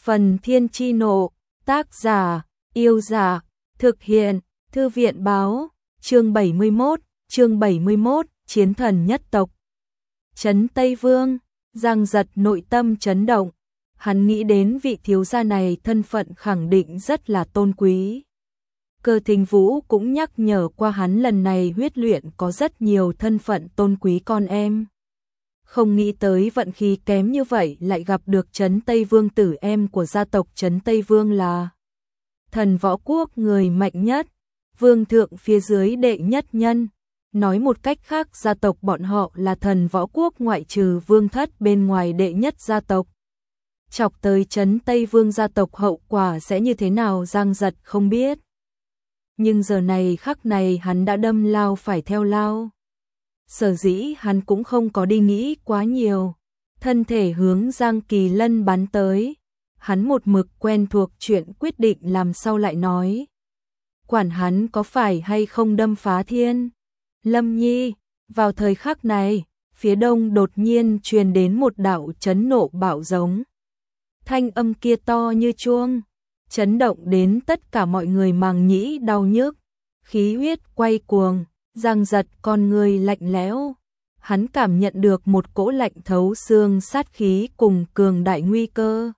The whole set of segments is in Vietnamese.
Phần Thiên Chi Nộ, tác giả, Yêu Giả, thực hiện, Thư viện Báo, chương 71, Chiến thần nhất tộc. Trấn Tây Vương, Giang Giật nội tâm chấn động, hắn nghĩ đến vị thiếu gia này thân phận khẳng định rất là tôn quý. Cơ Thính Vũ cũng nhắc nhở qua hắn lần này huyết luyện có rất nhiều thân phận tôn quý con em. Không nghĩ tới vận khí kém như vậy lại gặp được Trấn Tây Vương tử em của gia tộc Trấn Tây Vương là thần võ quốc người mạnh nhất, vương thượng phía dưới đệ nhất nhân. Nói một cách khác gia tộc bọn họ là thần võ quốc ngoại trừ vương thất bên ngoài đệ nhất gia tộc. Chọc tới Trấn Tây Vương gia tộc hậu quả sẽ như thế nào Giang Giật không biết. Nhưng giờ này khắc này hắn đã đâm lao phải theo lao. Sở dĩ hắn cũng không có đi nghĩ quá nhiều, thân thể hướng Giang Kỳ Lân bắn tới. Hắn một mực quen thuộc chuyện quyết định làm sao lại nói. Quản hắn có phải hay không đâm phá thiên. Lâm Nhi, vào thời khắc này, phía đông đột nhiên truyền đến một đạo chấn nộ bạo giống. Thanh âm kia to như chuông, chấn động đến tất cả mọi người màng nhĩ đau nhức, khí huyết quay cuồng. Giang Giật con người lạnh lẽo, hắn cảm nhận được một cỗ lạnh thấu xương sát khí cùng cường đại nguy cơ.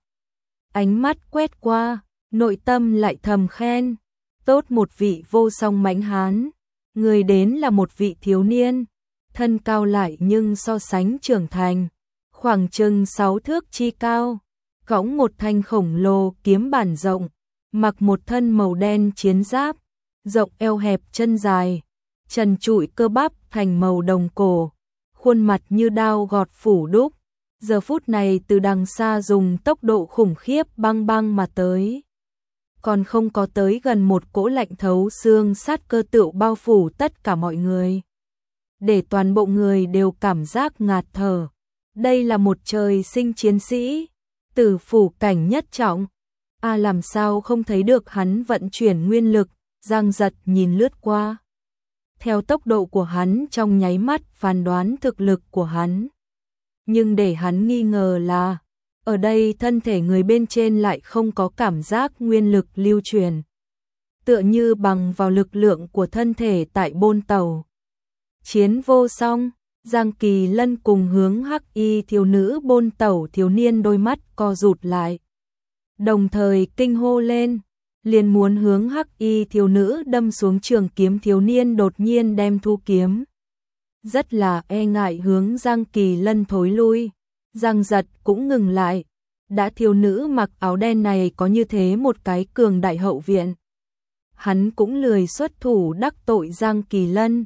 Ánh mắt quét qua, nội tâm lại thầm khen, tốt một vị vô song mãnh hán. Người đến là một vị thiếu niên, thân cao lại nhưng so sánh trưởng thành, khoảng chừng 6 thước chi cao, cõng một thanh khổng lồ kiếm bản rộng, mặc một thân màu đen chiến giáp, rộng eo hẹp chân dài. Trần trụi cơ bắp thành màu đồng cổ, khuôn mặt như đao gọt phủ đúc, giờ phút này từ đằng xa dùng tốc độ khủng khiếp băng băng mà tới. Còn không có tới gần một cỗ lạnh thấu xương sát cơ tựu bao phủ tất cả mọi người. Để toàn bộ người đều cảm giác ngạt thở. Đây là một trời sinh chiến sĩ, tử phủ cảnh nhất trọng. Làm sao không thấy được hắn vận chuyển nguyên lực, Giang Giật nhìn lướt qua. Theo tốc độ của hắn trong nháy mắt phán đoán thực lực của hắn. Nhưng để hắn nghi ngờ là, ở đây thân thể người bên trên lại không có cảm giác nguyên lực lưu truyền. Tựa như bằng vào lực lượng của thân thể tại bôn tàu. Chiến vô song, Giang Kỳ Lân cùng hướng hắc y thiếu nữ bôn tàu thiếu niên đôi mắt co rụt lại. Đồng thời kinh hô lên. Liền muốn hướng hắc y thiếu nữ đâm xuống trường kiếm thiếu niên đột nhiên đem thu kiếm. Rất là e ngại hướng Giang Kỳ Lân thối lui. Giang Giật cũng ngừng lại. Đã thiếu nữ mặc áo đen này có như thế một cái cường đại hậu viện. Hắn cũng lười xuất thủ đắc tội Giang Kỳ Lân.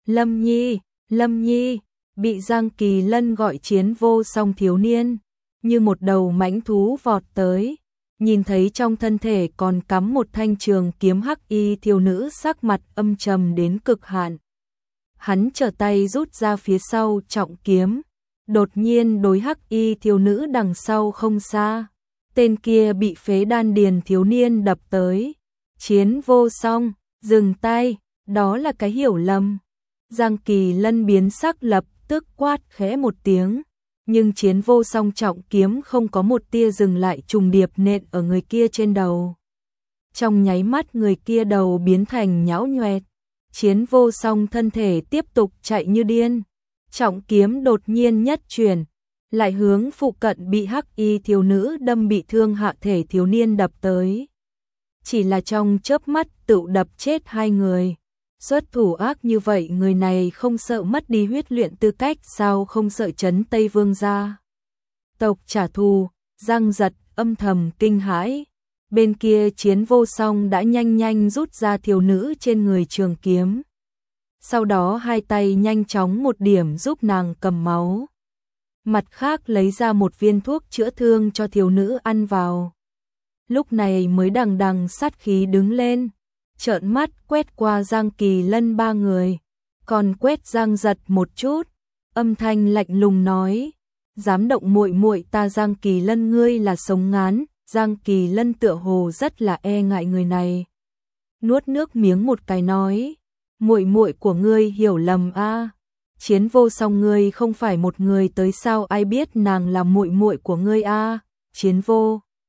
Lâm Nhi, bị Giang Kỳ Lân gọi chiến vô song thiếu niên. Như một đầu mãnh thú vọt tới. Nhìn thấy trong thân thể còn cắm một thanh trường kiếm hắc y thiếu nữ sắc mặt âm trầm đến cực hạn. Hắn trở tay rút ra phía sau trọng kiếm, đột nhiên đối hắc y thiếu nữ đằng sau không xa. Tên kia bị phế đan điền thiếu niên đập tới. Chiến vô song, dừng tay, đó là cái hiểu lầm. Giang Kỳ Lân biến sắc lập tức quát khẽ một tiếng. Nhưng chiến vô song trọng kiếm không có một tia dừng lại trùng điệp nện ở người kia trên đầu. Trong nháy mắt người kia đầu biến thành nhão nhoẹt. Chiến vô song thân thể tiếp tục chạy như điên. Trọng kiếm đột nhiên nhất chuyển, lại hướng phụ cận bị hắc y thiếu nữ đâm bị thương hạ thể thiếu niên đập tới. Chỉ là trong chớp mắt tự đập chết hai người. Xuất thủ ác như vậy người này không sợ mất đi huyết luyện tư cách sao không sợ Trấn Tây Vương gia tộc trả thù. Giang Giật âm thầm kinh hãi. Bên kia chiến vô song đã nhanh rút ra thiếu nữ trên người trường kiếm. Sau đó hai tay nhanh chóng một điểm giúp nàng cầm máu. Mặt khác lấy ra một viên thuốc chữa thương cho thiếu nữ ăn vào. Lúc này mới đằng sát khí đứng lên. Trợn mắt quét qua Giang Kỳ Lân ba người, còn quét Giang Giật một chút, âm thanh lạnh lùng nói, dám động muội muội ta Giang Kỳ Lân ngươi là sống ngán. Giang Kỳ Lân tựa hồ rất là e ngại người này. Nuốt nước miếng một cái nói, muội muội của ngươi hiểu lầm a. Chiến vô song ngươi không phải một người tới sao ai biết nàng là muội muội của ngươi a. Chiến vô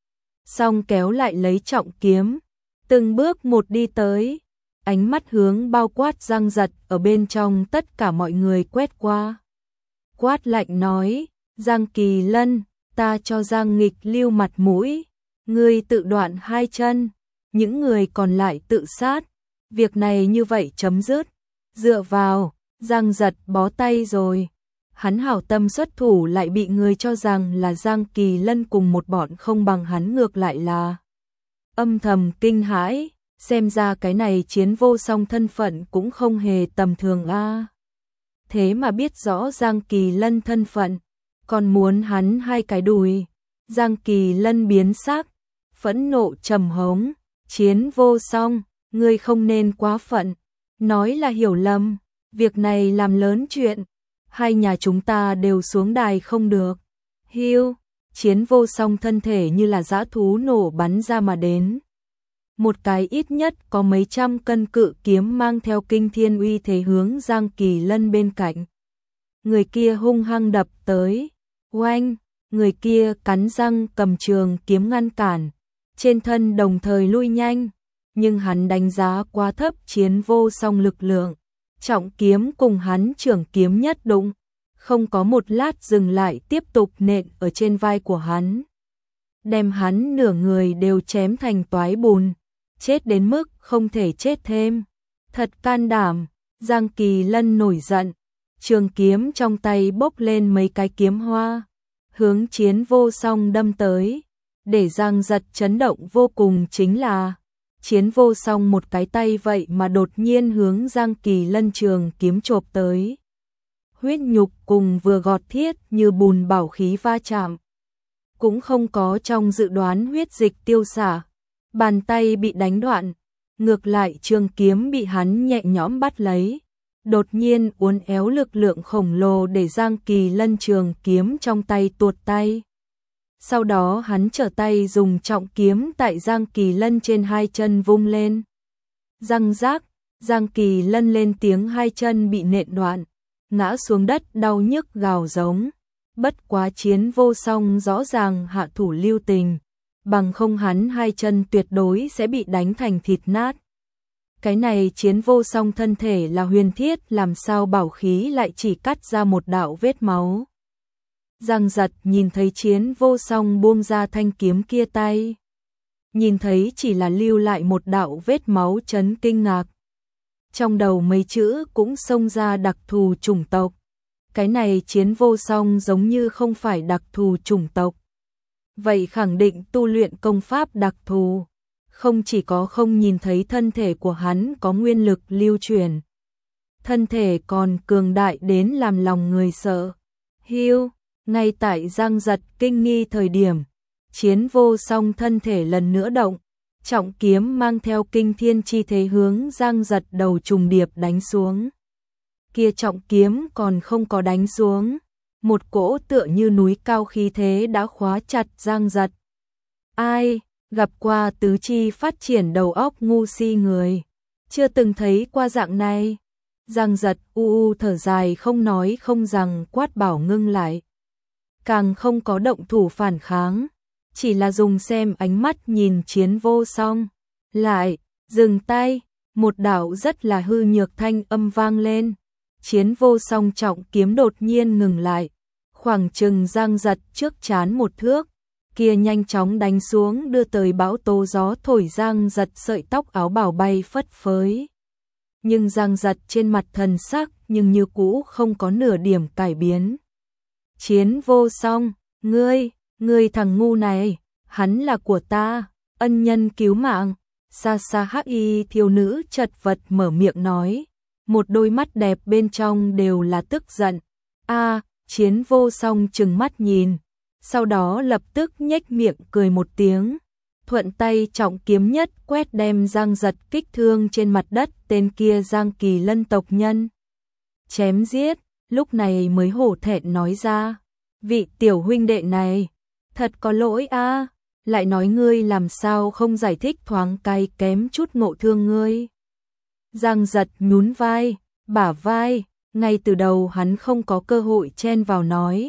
xong kéo lại lấy trọng kiếm, từng bước một đi tới, ánh mắt hướng bao quát Giang Giật ở bên trong tất cả mọi người quét qua. Quát lạnh nói, Giang Kỳ Lân, ta cho Giang Nghịch Lưu mặt mũi, ngươi tự đoạn hai chân, những người còn lại tự sát, việc này như vậy chấm dứt. Dựa vào, Giang Giật bó tay rồi. Hắn hảo tâm xuất thủ lại bị người cho rằng là Giang Kỳ Lân cùng một bọn không bằng hắn, ngược lại là âm thầm kinh hãi, xem ra cái này Chiến Vô Song thân phận cũng không hề tầm thường a. Thế mà biết rõ Giang Kỳ Lân thân phận, còn muốn hắn hai cái đùi. Giang Kỳ Lân biến sắc, phẫn nộ trầm hống, Chiến Vô Song, ngươi không nên quá phận, nói là hiểu lầm, việc này làm lớn chuyện, hai nhà chúng ta đều xuống đài không được. Hiu, Chiến Vô Song thân thể như là dã thú nổ bắn ra mà đến. Một cái ít nhất có mấy trăm cân cự kiếm mang theo kinh thiên uy thế hướng Giang Kỳ Lân bên cạnh. Người kia hung hăng đập tới, oanh, người kia cắn răng cầm trường kiếm ngăn cản, trên thân đồng thời lui nhanh, nhưng hắn đánh giá quá thấp Chiến Vô Song lực lượng, trọng kiếm cùng hắn trưởng kiếm nhất đụng, không có một lát dừng lại tiếp tục nện ở trên vai của hắn, đem hắn nửa người đều chém thành toái bùn, chết đến mức không thể chết thêm. Thật can đảm, Giang Kỳ Lân nổi giận, trường kiếm trong tay bốc lên mấy cái kiếm hoa, hướng Chiến Vô Song đâm tới. Để Giang Giật chấn động vô cùng chính là Chiến Vô Song một cái tay vậy mà đột nhiên hướng Giang Kỳ Lân trường kiếm chộp tới. Huyết nhục cùng vừa gọt thiết như bùn bảo khí va chạm, cũng không có trong dự đoán huyết dịch tiêu xả, bàn tay bị đánh đoạn, ngược lại trường kiếm bị hắn nhẹ nhõm bắt lấy. Đột nhiên uốn éo lực lượng khổng lồ để Giang Kỳ Lân trường kiếm trong tay tuột tay. Sau đó hắn trở tay dùng trọng kiếm tại Giang Kỳ Lân trên hai chân vung lên. Răng rác, Giang Kỳ Lân lên tiếng hai chân bị nện đoạn, ngã xuống đất đau nhức gào giống. Bất quá Chiến Vô Song rõ ràng hạ thủ lưu tình, bằng không hắn hai chân tuyệt đối sẽ bị đánh thành thịt nát. Cái này Chiến Vô Song thân thể là huyền thiết, làm sao bảo khí lại chỉ cắt ra một đạo vết máu. Giang Giật nhìn thấy Chiến Vô Song buông ra thanh kiếm kia tay, nhìn thấy chỉ là lưu lại một đạo vết máu chấn kinh ngạc. Trong đầu mấy chữ cũng xông ra đặc thù chủng tộc. Cái này Chiến Vô Song giống như không phải đặc thù chủng tộc. Vậy khẳng định tu luyện công pháp đặc thù. Không chỉ có không nhìn thấy thân thể của hắn có nguyên lực lưu truyền, thân thể còn cường đại đến làm lòng người sợ. Hiu, ngay tại Giang Giật kinh nghi thời điểm, Chiến Vô Song thân thể lần nữa động, trọng kiếm mang theo kinh thiên chi thế hướng Giang Giật đầu trùng điệp đánh xuống. Kia trọng kiếm còn không có đánh xuống, một cỗ tựa như núi cao khí thế đã khóa chặt Giang Giật. Ai gặp qua tứ chi phát triển đầu óc ngu si người, chưa từng thấy qua dạng này. Giang Giật thở dài không nói không rằng, quát bảo ngưng lại, càng không có động thủ phản kháng, chỉ là dùng xem ánh mắt nhìn Chiến Vô Song. Lại dừng tay, một đạo rất là hư nhược thanh âm vang lên. Chiến Vô Song trọng kiếm đột nhiên ngừng lại, khoảng chừng Giang Giật trước trán một thước, kia nhanh chóng đánh xuống, đưa tới bão tố gió thổi Giang Giật sợi tóc áo bào bay phất phới. Nhưng Giang Giật trên mặt thần sắc nhưng như cũ không có nửa điểm cải biến. Chiến Vô Song, ngươi thằng ngu này, hắn là của ta, ân nhân cứu mạng. Xa xa hắc y thiếu nữ chật vật mở miệng nói, một đôi mắt đẹp bên trong đều là tức giận. Chiến Vô Song trừng mắt nhìn, sau đó lập tức nhếch miệng cười một tiếng, thuận tay trọng kiếm nhất quét đem Giang Giật kích thương trên mặt đất tên kia Giang Kỳ Lân tộc nhân. Chém giết, lúc này mới hổ thẹn nói ra, vị tiểu huynh đệ này, thật có lỗi lại nói ngươi làm sao không giải thích thoáng cái, kém chút ngộ thương ngươi. Giang Giật nhún vai, bả vai, ngay từ đầu hắn không có cơ hội chen vào nói,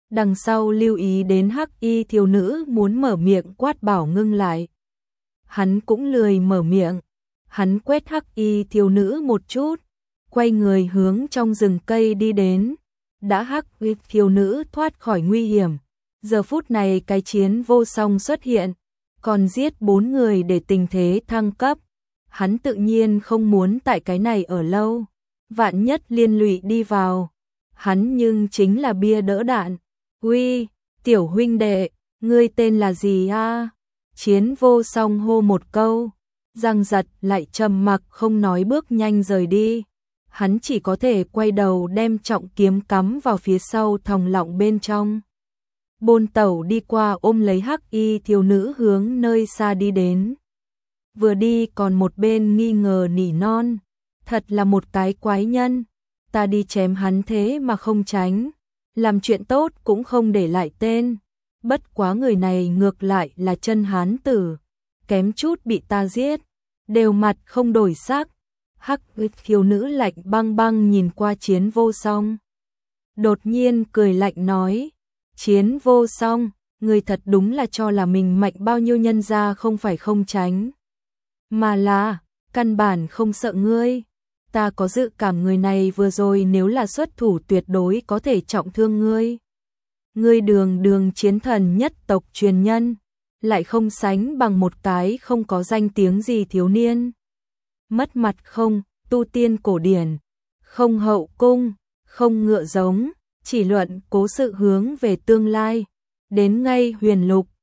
Đằng sau lưu ý đến hắc y thiếu nữ muốn mở miệng quát bảo ngưng lại. Hắn cũng lười mở miệng, hắn quét hắc y thiếu nữ một chút, quay người hướng trong rừng cây đi đến. Đã hắc y thiếu nữ thoát khỏi nguy hiểm, giờ phút này cái chiến vô song xuất hiện, còn giết 4 người để tình thế thăng cấp. Hắn tự nhiên không muốn tại cái này ở lâu, vạn nhất liên lụy đi vào. Hắn nhưng chính là bia đỡ đạn. Uy, tiểu huynh đệ, ngươi tên là gì a? Chiến vô song hô một câu, răng giật lại trầm mặc không nói bước nhanh rời đi. Hắn chỉ có thể quay đầu đem trọng kiếm cắm vào phía sau thòng lọng bên trong. Bôn tẩu đi qua ôm lấy hắc y thiếu nữ hướng nơi xa đi đến. Vừa đi còn một bên nghi ngờ nỉ non, thật là một cái quái nhân, ta đi chém hắn thế mà không tránh, làm chuyện tốt cũng không để lại tên, bất quá người này ngược lại là chân hán tử, kém chút bị ta giết, đều mặt không đổi sắc. Hắc thiếu nữ lạnh băng băng nhìn qua chiến vô song, đột nhiên cười lạnh nói, chiến vô song, người thật đúng là cho là mình mạnh bao nhiêu, nhân ra không phải không tránh, mà là căn bản không sợ ngươi. Ta có dự cảm người này vừa rồi nếu là xuất thủ tuyệt đối có thể trọng thương ngươi. Ngươi đường chiến thần nhất tộc truyền nhân, lại không sánh bằng một cái không có danh tiếng gì thiếu niên. Mất mặt không, tu tiên cổ điển, không hậu cung, không ngựa giống, chỉ luận cố sự hướng về tương lai. Đến ngay huyền lục,